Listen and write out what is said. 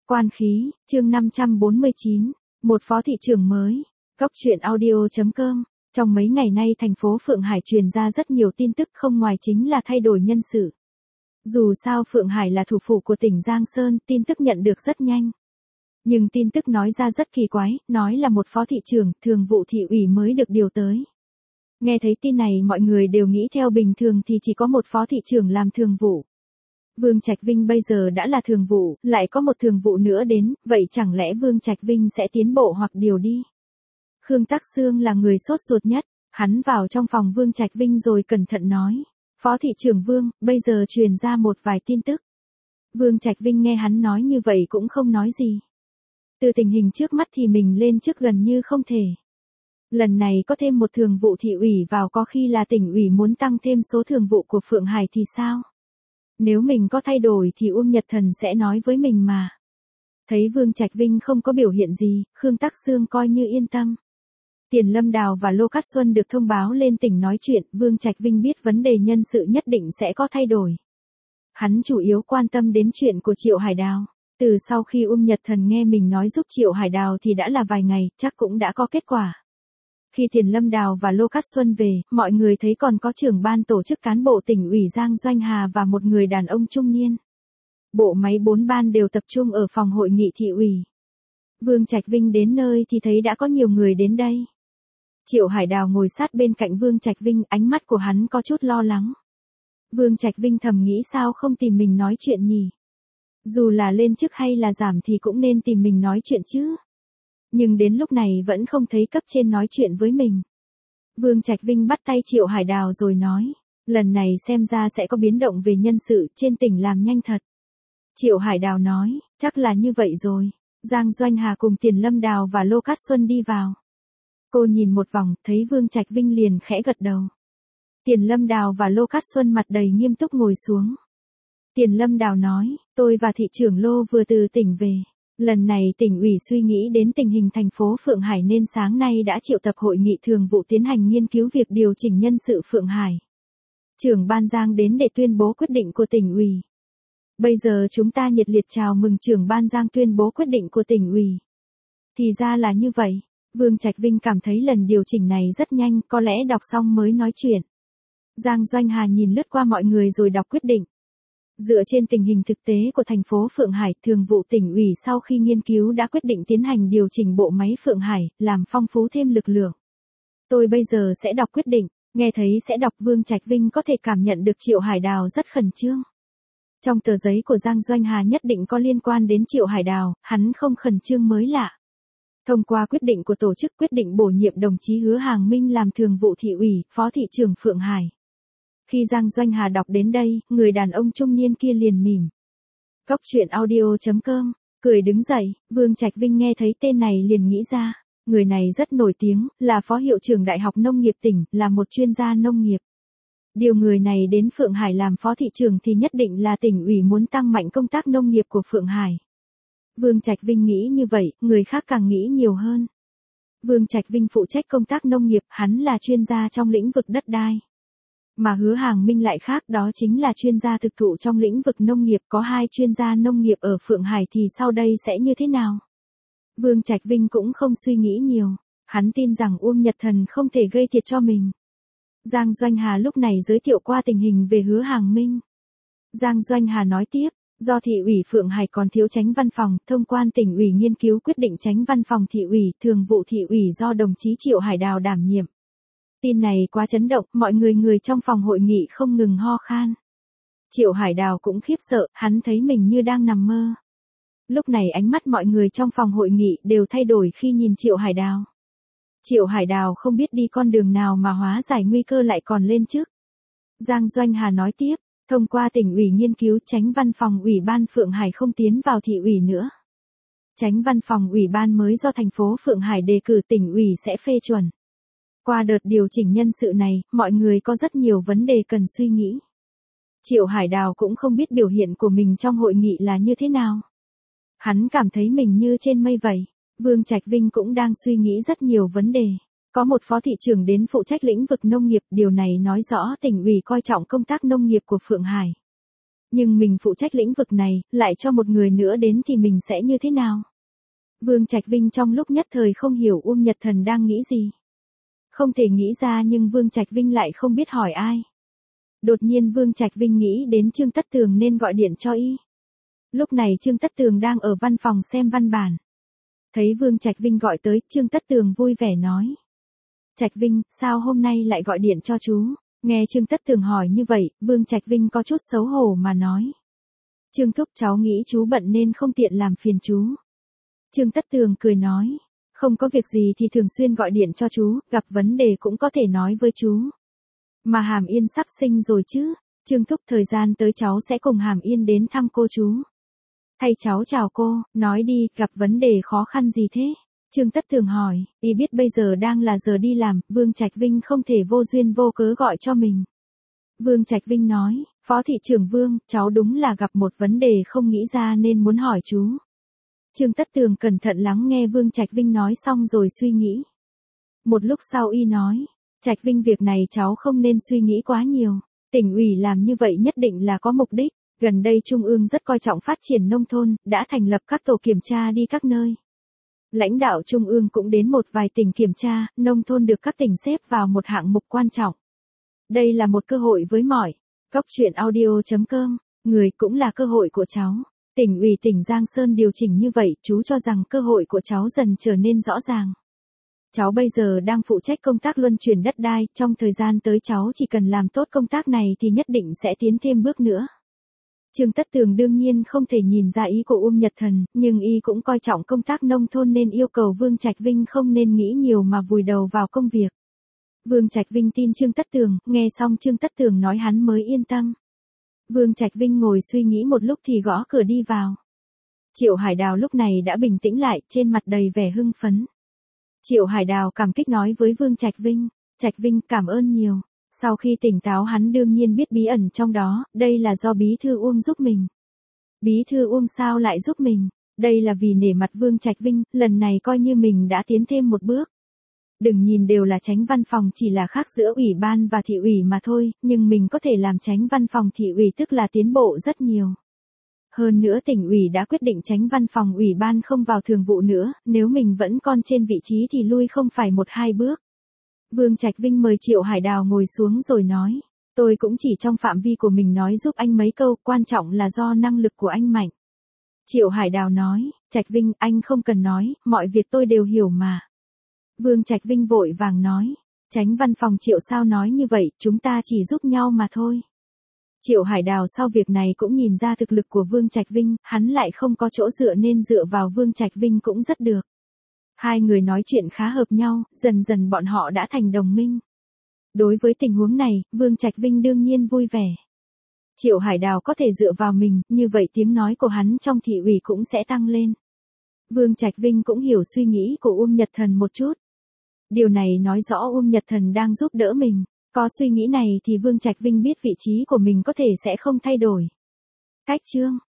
Quan khí, chương 549, một phó thị trưởng mới. Góc truyện audio.com. Trong mấy ngày nay thành phố Phượng Hải truyền ra rất nhiều tin tức, không ngoài chính là thay đổi nhân sự. Dù sao Phượng Hải là thủ phủ của tỉnh Giang Sơn, tin tức nhận được rất nhanh. Nhưng tin tức nói ra rất kỳ quái, nói là một phó thị trưởng, thường vụ thị ủy mới được điều tới. Nghe thấy tin này mọi người đều nghĩ theo bình thường thì chỉ có một phó thị trưởng làm thường vụ. Vương Trạch Vinh bây giờ đã là thường vụ, lại có một thường vụ nữa đến, vậy chẳng lẽ Vương Trạch Vinh sẽ tiến bộ hoặc điều đi? Khương Tắc Xương là người sốt ruột nhất, hắn vào trong phòng Vương Trạch Vinh rồi cẩn thận nói, phó thị trưởng Vương, bây giờ truyền ra một vài tin tức. Vương Trạch Vinh nghe hắn nói như vậy cũng không nói gì. Từ tình hình trước mắt thì mình lên trước gần như không thể. Lần này có thêm một thường vụ thị ủy vào, có khi là tỉnh ủy muốn tăng thêm số thường vụ của Phượng Hải thì sao? Nếu mình có thay đổi thì Uông Nhật Thần sẽ nói với mình mà. Thấy Vương Trạch Vinh không có biểu hiện gì, Khương Tắc Xương coi như yên tâm. Tiền Lâm Đào và Lô Cát Xuân được thông báo lên tỉnh nói chuyện, Vương Trạch Vinh biết vấn đề nhân sự nhất định sẽ có thay đổi. Hắn chủ yếu quan tâm đến chuyện của Triệu Hải Đào. Từ sau khi Uông Nhật Thần nghe mình nói giúp Triệu Hải Đào thì đã là vài ngày, chắc cũng đã có kết quả. Khi Tiền Lâm Đào và Lô Cát Xuân về, mọi người thấy còn có trưởng ban tổ chức cán bộ tỉnh ủy Giang Doanh Hà và một người đàn ông trung niên. Bộ máy 4 ban đều tập trung ở phòng hội nghị thị ủy. Vương Trạch Vinh đến nơi thì thấy đã có nhiều người đến đây. Triệu Hải Đào ngồi sát bên cạnh Vương Trạch Vinh, ánh mắt của hắn có chút lo lắng. Vương Trạch Vinh thầm nghĩ sao không tìm mình nói chuyện nhỉ? Dù là lên chức hay là giảm thì cũng nên tìm mình nói chuyện chứ. Nhưng đến lúc này vẫn không thấy cấp trên nói chuyện với mình. Vương Trạch Vinh bắt tay Triệu Hải Đào rồi nói, lần này xem ra sẽ có biến động về nhân sự, trên tỉnh làm nhanh thật. Triệu Hải Đào nói, chắc là như vậy rồi. Giang Doanh Hà cùng Tiền Lâm Đào và Lô Cát Xuân đi vào. Cô nhìn một vòng, thấy Vương Trạch Vinh liền khẽ gật đầu. Tiền Lâm Đào và Lô Cát Xuân mặt đầy nghiêm túc ngồi xuống. Tiền Lâm Đào nói, tôi và thị trưởng Lô vừa từ tỉnh về. Lần này tỉnh ủy suy nghĩ đến tình hình thành phố Phượng Hải nên sáng nay đã triệu tập hội nghị thường vụ tiến hành nghiên cứu việc điều chỉnh nhân sự Phượng Hải. Trưởng ban Giang đến để tuyên bố quyết định của tỉnh ủy. Bây giờ chúng ta nhiệt liệt chào mừng trưởng ban Giang tuyên bố quyết định của tỉnh ủy. Thì ra là như vậy, Vương Trạch Vinh cảm thấy lần điều chỉnh này rất nhanh, có lẽ đọc xong mới nói chuyện. Giang Doanh Hà nhìn lướt qua mọi người rồi đọc quyết định. Dựa trên tình hình thực tế của thành phố Phượng Hải, thường vụ tỉnh ủy sau khi nghiên cứu đã quyết định tiến hành điều chỉnh bộ máy Phượng Hải, làm phong phú thêm lực lượng. Tôi bây giờ sẽ đọc quyết định, nghe thấy sẽ đọc Vương Trạch Vinh có thể cảm nhận được Triệu Hải Đào rất khẩn trương. Trong tờ giấy của Giang Doanh Hà nhất định có liên quan đến Triệu Hải Đào, hắn không khẩn trương mới lạ. Thông qua quyết định của tổ chức quyết định bổ nhiệm đồng chí Hứa Hàng Minh làm thường vụ thị ủy, phó thị trưởng Phượng Hải. Khi Giang Doanh Hà đọc đến đây, người đàn ông trung niên kia liền mỉm. Góc truyện audio.com, cười đứng dậy, Vương Trạch Vinh nghe thấy tên này liền nghĩ ra, người này rất nổi tiếng, là phó hiệu trưởng Đại học Nông nghiệp tỉnh, là một chuyên gia nông nghiệp. Điều người này đến Phượng Hải làm phó thị trưởng thì nhất định là tỉnh ủy muốn tăng mạnh công tác nông nghiệp của Phượng Hải. Vương Trạch Vinh nghĩ như vậy, người khác càng nghĩ nhiều hơn. Vương Trạch Vinh phụ trách công tác nông nghiệp, hắn là chuyên gia trong lĩnh vực đất đai. Mà Hứa Hàng Minh lại khác, đó chính là chuyên gia thực thụ trong lĩnh vực nông nghiệp, có hai chuyên gia nông nghiệp ở Phượng Hải thì sau đây sẽ như thế nào? Vương Trạch Vinh cũng không suy nghĩ nhiều, hắn tin rằng Uông Nhật Thần không thể gây thiệt cho mình. Giang Doanh Hà lúc này giới thiệu qua tình hình về Hứa Hàng Minh. Giang Doanh Hà nói tiếp, do thị ủy Phượng Hải còn thiếu chánh văn phòng, thông quan tỉnh ủy nghiên cứu quyết định chánh văn phòng thị ủy, thường vụ thị ủy do đồng chí Triệu Hải Đào đảm nhiệm. Tin này quá chấn động, mọi người trong phòng hội nghị không ngừng ho khan. Triệu Hải Đào cũng khiếp sợ, hắn thấy mình như đang nằm mơ. Lúc này ánh mắt mọi người trong phòng hội nghị đều thay đổi khi nhìn Triệu Hải Đào. Triệu Hải Đào không biết đi con đường nào mà hóa giải nguy cơ lại còn lên chức. Giang Doanh Hà nói tiếp, thông qua tỉnh ủy nghiên cứu chánh văn phòng ủy ban Phượng Hải không tiến vào thị ủy nữa. Chánh văn phòng ủy ban mới do thành phố Phượng Hải đề cử, tỉnh ủy sẽ phê chuẩn. Qua đợt điều chỉnh nhân sự này, mọi người có rất nhiều vấn đề cần suy nghĩ. Triệu Hải Đào cũng không biết biểu hiện của mình trong hội nghị là như thế nào. Hắn cảm thấy mình như trên mây vậy. Vương Trạch Vinh cũng đang suy nghĩ rất nhiều vấn đề. Có một phó thị trưởng đến phụ trách lĩnh vực nông nghiệp, điều này nói rõ tỉnh ủy coi trọng công tác nông nghiệp của Phượng Hải. Nhưng mình phụ trách lĩnh vực này, lại cho một người nữa đến thì mình sẽ như thế nào? Vương Trạch Vinh trong lúc nhất thời không hiểu Nhật Thần đang nghĩ gì. Không thể nghĩ ra nhưng Vương Trạch Vinh lại không biết hỏi ai. Đột nhiên Vương Trạch Vinh nghĩ đến Trương Tất Tường nên gọi điện cho y. Lúc này Trương Tất Tường đang ở văn phòng xem văn bản. Thấy Vương Trạch Vinh gọi tới, Trương Tất Tường vui vẻ nói. Trạch Vinh, sao hôm nay lại gọi điện cho chú? Nghe Trương Tất Tường hỏi như vậy, Vương Trạch Vinh có chút xấu hổ mà nói. Trương thúc, cháu nghĩ chú bận nên không tiện làm phiền chú. Trương Tất Tường cười nói. Không có việc gì thì thường xuyên gọi điện cho chú, gặp vấn đề cũng có thể nói với chú. Mà Hàm Yên sắp sinh rồi chứ? Trương thúc, thời gian tới cháu sẽ cùng Hàm Yên đến thăm cô chú. Thay cháu chào cô, nói đi, gặp vấn đề khó khăn gì thế? Trương Tất Tường hỏi, y biết bây giờ đang là giờ đi làm, Vương Trạch Vinh không thể vô duyên vô cớ gọi cho mình. Vương Trạch Vinh nói, Phó thị trưởng Vương, cháu đúng là gặp một vấn đề không nghĩ ra nên muốn hỏi chú. Trương Tất Tường cẩn thận lắng nghe Vương Trạch Vinh nói xong rồi suy nghĩ. Một lúc sau y nói, Trạch Vinh, việc này cháu không nên suy nghĩ quá nhiều. Tỉnh ủy làm như vậy nhất định là có mục đích. Gần đây Trung ương rất coi trọng phát triển nông thôn, đã thành lập các tổ kiểm tra đi các nơi. Lãnh đạo Trung ương cũng đến một vài tỉnh kiểm tra, nông thôn được các tỉnh xếp vào một hạng mục quan trọng. Đây là một cơ hội với mọi. Góc truyện audio.com, người cũng là cơ hội của cháu. Tỉnh ủy tỉnh Giang Sơn điều chỉnh như vậy, chú cho rằng cơ hội của cháu dần trở nên rõ ràng. Cháu bây giờ đang phụ trách công tác luân chuyển đất đai, trong thời gian tới cháu chỉ cần làm tốt công tác này thì nhất định sẽ tiến thêm bước nữa. Trương Tất Tường đương nhiên không thể nhìn ra ý của Nhật Thần, nhưng y cũng coi trọng công tác nông thôn nên yêu cầu Vương Trạch Vinh không nên nghĩ nhiều mà vùi đầu vào công việc. Vương Trạch Vinh tin Trương Tất Tường, nghe xong Trương Tất Tường nói hắn mới yên tâm. Vương Trạch Vinh ngồi suy nghĩ một lúc thì gõ cửa đi vào. Triệu Hải Đào lúc này đã bình tĩnh lại, trên mặt đầy vẻ hưng phấn. Triệu Hải Đào cảm kích nói với Vương Trạch Vinh, Trạch Vinh cảm ơn nhiều. Sau khi tỉnh táo hắn đương nhiên biết bí ẩn trong đó, đây là do Bí thư Uông giúp mình. Bí thư Uông sao lại giúp mình? Đây là vì nể mặt Vương Trạch Vinh, lần này coi như mình đã tiến thêm một bước. Đừng nhìn đều là chánh văn phòng chỉ là khác giữa ủy ban và thị ủy mà thôi, nhưng mình có thể làm chánh văn phòng thị ủy tức là tiến bộ rất nhiều. Hơn nữa tỉnh ủy đã quyết định chánh văn phòng ủy ban không vào thường vụ nữa, nếu mình vẫn còn trên vị trí thì lui không phải 1-2 bước. Vương Trạch Vinh mời Triệu Hải Đào ngồi xuống rồi nói, tôi cũng chỉ trong phạm vi của mình nói giúp anh mấy câu, quan trọng là do năng lực của anh mạnh. Triệu Hải Đào nói, Trạch Vinh, anh không cần nói, mọi việc tôi đều hiểu mà. Vương Trạch Vinh vội vàng nói, chánh văn phòng Triệu sao nói như vậy, chúng ta chỉ giúp nhau mà thôi. Triệu Hải Đào sau việc này cũng nhìn ra thực lực của Vương Trạch Vinh, hắn lại không có chỗ dựa nên dựa vào Vương Trạch Vinh cũng rất được. Hai người nói chuyện khá hợp nhau, dần dần bọn họ đã thành đồng minh. Đối với tình huống này, Vương Trạch Vinh đương nhiên vui vẻ. Triệu Hải Đào có thể dựa vào mình, như vậy tiếng nói của hắn trong thị ủy cũng sẽ tăng lên. Vương Trạch Vinh cũng hiểu suy nghĩ của Nhật Thần một chút. Điều này nói rõ Nhật Thần đang giúp đỡ mình. Có suy nghĩ này thì Vương Trạch Vinh biết vị trí của mình có thể sẽ không thay đổi. Cách chương